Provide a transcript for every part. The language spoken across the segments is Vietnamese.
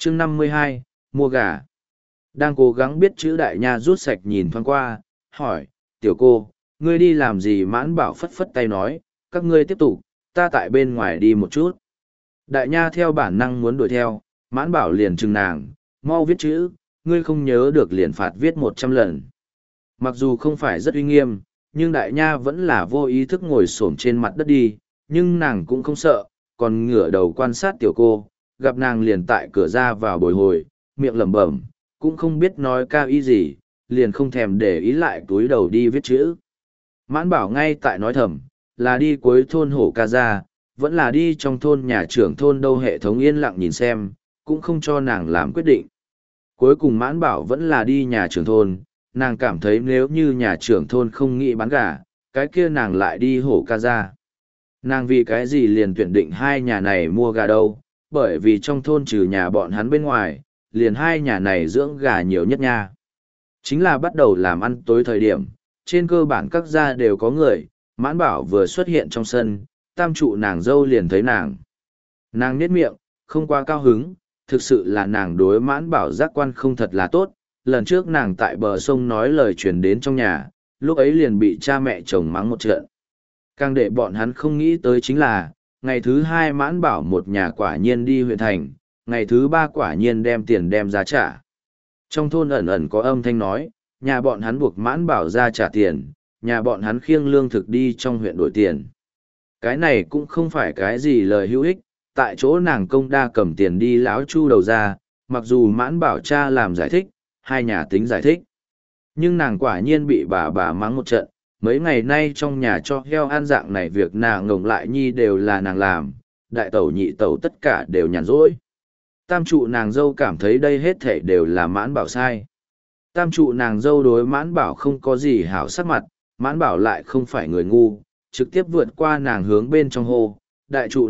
chương 52, mua gà. Đang cố gắng biết chữ đại nha rút sạch nhìn thoáng qua, hỏi, tiểu cô, ngươi đi làm gì? Mãn bảo phất phất tay nói, các ngươi tiếp tục, ta tại bên ngoài đi một chút. Đại nha theo bản năng muốn đuổi theo, mãn bảo liền chừng nàng, mau viết chữ, ngươi không nhớ được liền phạt viết 100 lần. Mặc dù không phải rất uy nghiêm, nhưng đại nha vẫn là vô ý thức ngồi xổm trên mặt đất đi, nhưng nàng cũng không sợ, còn ngửa đầu quan sát tiểu cô, gặp nàng liền tại cửa ra vào bồi hồi, miệng lẩm bẩm, cũng không biết nói cao ý gì, liền không thèm để ý lại túi đầu đi viết chữ. Mãn bảo ngay tại nói thầm, là đi cuối thôn Hổ Ca Gia, vẫn là đi trong thôn nhà trưởng thôn đâu. Hệ thống yên lặng nhìn xem, cũng không cho nàng làm quyết định. Cuối cùng mãn bảo vẫn là đi nhà trưởng thôn, nàng cảm thấy nếu như nhà trưởng thôn không nghĩ bán gà, cái kia nàng lại đi Hổ Ca Gia. Nàng vì cái gì liền tuyển định hai nhà này mua gà đâu, bởi vì trong thôn trừ nhà bọn hắn bên ngoài, liền hai nhà này dưỡng gà nhiều nhất nha. Chính là bắt đầu làm ăn tối thời điểm, trên cơ bản các gia đều có người, mãn bảo vừa xuất hiện trong sân, tam trụ nàng dâu liền thấy nàng. Nàng nhếch miệng, không quá cao hứng, thực sự là nàng đối mãn bảo giác quan không thật là tốt. Lần trước nàng tại bờ sông nói lời truyền đến trong nhà, lúc ấy liền bị cha mẹ chồng mắng một trận. Càng để bọn hắn không nghĩ tới chính là, ngày thứ hai mãn bảo một nhà quả nhiên đi huyện thành, ngày thứ ba quả nhiên đem tiền đem ra trả. Trong thôn ẩn ẩn có âm thanh nói, nhà bọn hắn buộc mãn bảo ra trả tiền, nhà bọn hắn khiêng lương thực đi trong huyện đổi tiền. Cái này cũng không phải cái gì lời hữu ích, tại chỗ nàng công đa cầm tiền đi lão chu đầu ra, mặc dù mãn bảo cha làm giải thích, hai nhà tính giải thích. Nhưng nàng quả nhiên bị bà mắng một trận, mấy ngày nay trong nhà cho heo ăn dạng này việc nàng ngồng lại nhi đều là nàng làm, đại tẩu nhị tẩu tất cả đều nhàn rỗi. Tam trụ nàng dâu cảm thấy đây hết thể đều là mãn bảo sai. Tam trụ nàng dâu đối mãn bảo không có gì hảo sắc mặt, mãn bảo lại không phải người ngu, trực tiếp vượt qua nàng hướng bên trong hồ, đại trụ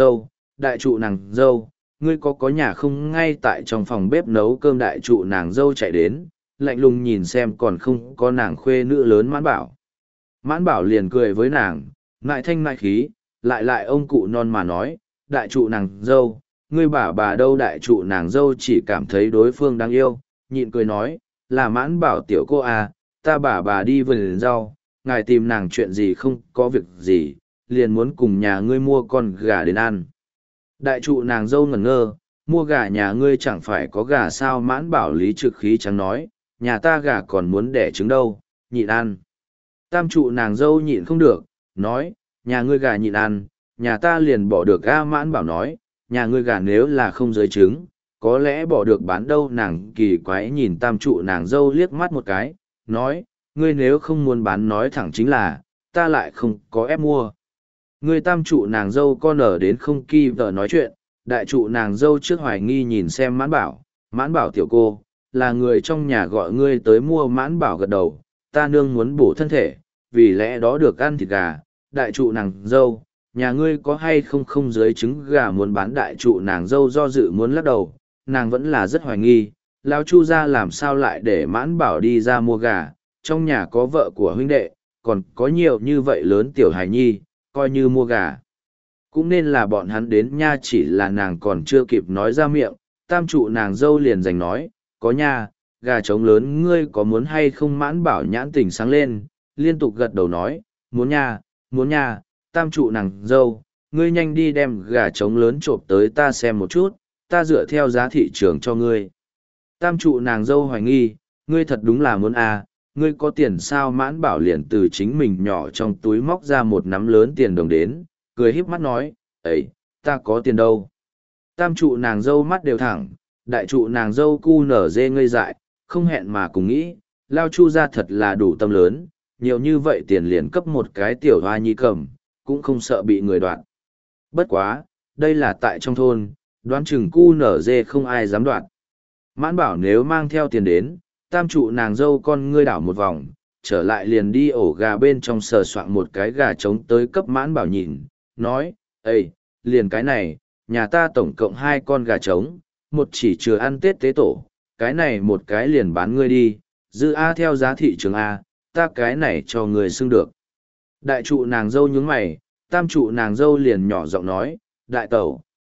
nàng dâu, ngươi có nhà không? Ngay tại trong phòng bếp nấu cơm đại trụ nàng dâu chạy đến, lạnh lùng nhìn xem còn không có nàng khuê nữ lớn mãn bảo. Mãn bảo liền cười với nàng, ngại thanh ngại khí, lại ông cụ non mà nói, đại trụ nàng dâu, ngươi bà đâu? Đại trụ nàng dâu chỉ cảm thấy đối phương đáng yêu, nhịn cười nói, là mãn bảo tiểu cô à, ta bà đi vườn rau, ngài tìm nàng chuyện gì? Không có việc gì, liền muốn cùng nhà ngươi mua con gà đến ăn. Đại trụ nàng dâu ngẩn ngơ, mua gà nhà ngươi chẳng phải có gà sao? Mãn bảo lý trực khí trắng nói, nhà ta gà còn muốn đẻ trứng đâu, nhịn ăn. Tam trụ nàng dâu nhịn không được, nói, nhà ngươi gà nhịn ăn, nhà ta liền bỏ được. Mãn bảo nói, nhà ngươi gà nếu là không dưới trứng, có lẽ bỏ được bán đâu. Nàng kỳ quái nhìn tam trụ nàng dâu liếc mắt một cái, nói, ngươi nếu không muốn bán nói thẳng chính là, ta lại không có ép mua. Ngươi tam trụ nàng dâu con ở đến không kỳ vợ nói chuyện, đại trụ nàng dâu trước hoài nghi nhìn xem mãn bảo tiểu cô, là người trong nhà gọi ngươi tới mua? Mãn bảo gật đầu, ta nương muốn bổ thân thể, vì lẽ đó được ăn thịt gà. Đại trụ nàng dâu, nhà ngươi có hay không dưới trứng gà muốn bán? Đại trụ nàng dâu do dự muốn lắc đầu, nàng vẫn là rất hoài nghi, lão chu ra làm sao lại để mãn bảo đi ra mua gà, trong nhà có vợ của huynh đệ, còn có nhiều như vậy lớn tiểu hài nhi, coi như mua gà cũng nên là bọn hắn đến nha. Chỉ là nàng còn chưa kịp nói ra miệng, tam trụ nàng dâu liền giành nói, có nha, gà trống lớn ngươi có muốn hay không? Mãn bảo nhãn tỉnh sáng lên, liên tục gật đầu nói, muốn nha. Tam trụ nàng dâu, ngươi nhanh đi đem gà trống lớn trộm tới ta xem một chút, ta dựa theo giá thị trường cho ngươi. Tam trụ nàng dâu hoài nghi, ngươi thật đúng là muốn ngươi có tiền sao? Mãn bảo liền từ chính mình nhỏ trong túi móc ra một nắm lớn tiền đồng đến, cười híp mắt nói, ấy, ta có tiền đâu. Tam trụ nàng dâu mắt đều thẳng, đại trụ nàng dâu cu nở dê ngây dại, không hẹn mà cùng nghĩ, lao chu ra thật là đủ tâm lớn, nhiều như vậy tiền liền cấp một cái tiểu hoa nhi cầm, cũng không sợ bị người đoạt. Bất quá, đây là tại trong thôn, đoán chừng cu nở dê không ai dám đoạt. Mãn bảo nếu mang theo tiền đến, tam trụ nàng dâu con ngươi đảo một vòng, trở lại liền đi ổ gà bên trong sờ soạn một cái gà trống tới cấp mãn bảo nhìn, nói, ê, liền cái này, nhà ta tổng cộng 2 con gà trống, một chỉ chừa ăn Tết tế tổ, cái này một cái liền bán ngươi đi, dư theo giá thị trường ta cái này cho người xưng được. Đại trụ nàng dâu nhướng mày, tam trụ nàng dâu liền nhỏ giọng nói, đại tẩu,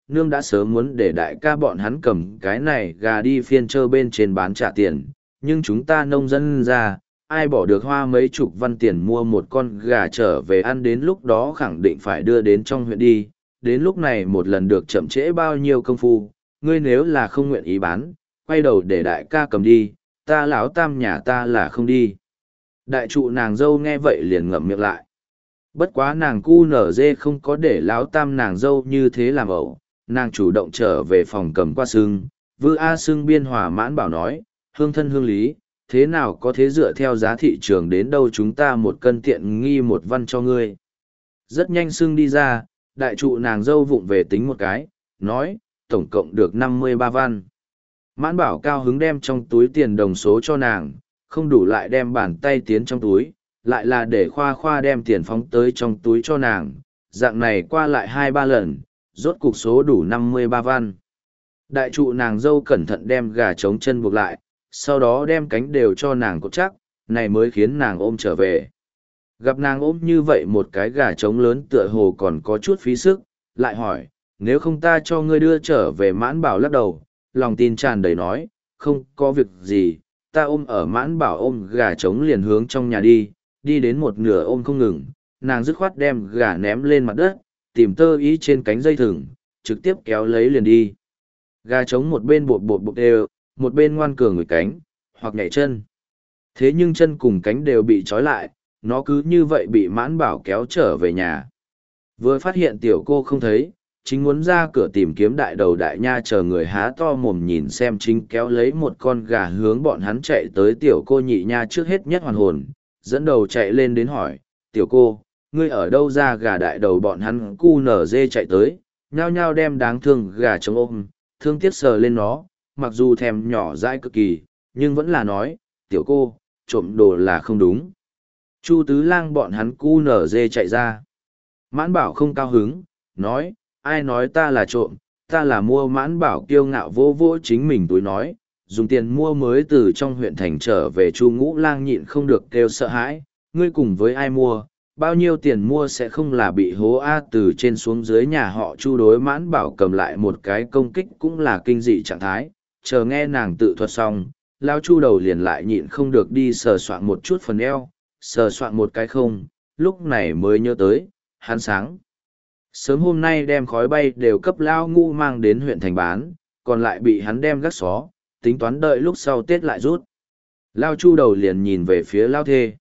nương đã sớm muốn để đại ca bọn hắn cầm cái này gà đi phiên trơ bên trên bán trả tiền, nhưng chúng ta nông dân ra, ai bỏ được hoa mấy chục văn tiền mua một con gà trở về ăn, đến lúc đó khẳng định phải đưa đến trong huyện đi, đến lúc này một lần được chậm trễ bao nhiêu công phu, ngươi nếu là không nguyện ý bán, quay đầu để đại ca cầm đi, ta lão tam nhà ta là không đi. Đại trụ nàng dâu nghe vậy liền ngậm miệng lại. Bất quá nàng cu nở dê không có để lão tam nàng dâu như thế làm ẩu, nàng chủ động trở về phòng cầm qua sưng, vư A sưng biên hòa mãn bảo nói, hương thân hương lý, thế nào có thế dựa theo giá thị trường đến đâu chúng ta một cân tiện nghi một văn cho ngươi. Rất nhanh sưng đi ra, đại trụ nàng dâu vụng về tính một cái, nói, tổng cộng được 53 văn. Mãn bảo cao hứng đem trong túi tiền đồng số cho nàng, không đủ lại đem bàn tay tiến trong túi, lại là để khoa khoa đem tiền phóng tới trong túi cho nàng, dạng này qua lại 2-3 lần, rốt cục số đủ 53 văn. Đại trụ nàng dâu cẩn thận đem gà trống chân buộc lại, sau đó đem cánh đều cho nàng cột chắc, này mới khiến nàng ôm trở về. Gặp nàng ôm như vậy một cái gà trống lớn tựa hồ còn có chút phí sức, lại hỏi, nếu không ta cho ngươi đưa trở về. Mãn bảo lắc đầu, lòng tin tràn đầy nói, không có việc gì, ta ôm ở. Mãn bảo ôm gà trống liền hướng trong nhà đi, đi đến một nửa ôm không ngừng, nàng dứt khoát đem gà ném lên mặt đất, tìm tơ ý trên cánh dây thừng, trực tiếp kéo lấy liền đi. Gà trống một bên bột bột bột đều, một bên ngoan cường ngửi cánh, hoặc nhảy chân. Thế nhưng chân cùng cánh đều bị trói lại, nó cứ như vậy bị mãn bảo kéo trở về nhà. Vừa phát hiện tiểu cô không thấy, chính muốn ra cửa tìm kiếm đại đầu đại nha, chờ người há to mồm nhìn xem chính kéo lấy một con gà hướng bọn hắn chạy tới. Tiểu cô nhị nha trước hết nhất hoàn hồn, dẫn đầu chạy lên đến hỏi, tiểu cô, ngươi ở đâu ra? Gà đại đầu bọn hắn cu nở dê chạy tới, nhao nhao đem đáng thương gà trống ôm, thương tiếc sờ lên nó, mặc dù thèm nhỏ dãi cực kỳ, nhưng vẫn là nói, tiểu cô, trộm đồ là không đúng. Chu tứ lang bọn hắn cu nở dê chạy ra. Mãn bảo không cao hứng, nói, ai nói ta là trộm, ta là mua. Mãn bảo kiêu ngạo vô vô chính mình túi nói, dùng tiền mua mới từ trong huyện thành trở về. Chu ngũ lang nhịn không được kêu sợ hãi, ngươi cùng với ai mua, bao nhiêu tiền mua sẽ không là bị hố A. Từ trên xuống dưới nhà họ Chu đối Mãn bảo cầm lại một cái công kích cũng là kinh dị trạng thái, chờ nghe nàng tự thuật xong, lao Chu đầu liền lại nhịn không được đi sờ soạn một chút phần eo, sờ soạn một cái không, lúc này mới nhớ tới, hắn sáng sớm hôm nay đem khói bay đều cấp lao Ngũ mang đến huyện thành bán, còn lại bị hắn đem gác xó, tính toán đợi lúc sau Tết lại rút. Lao Chu đầu liền nhìn về phía lao thê.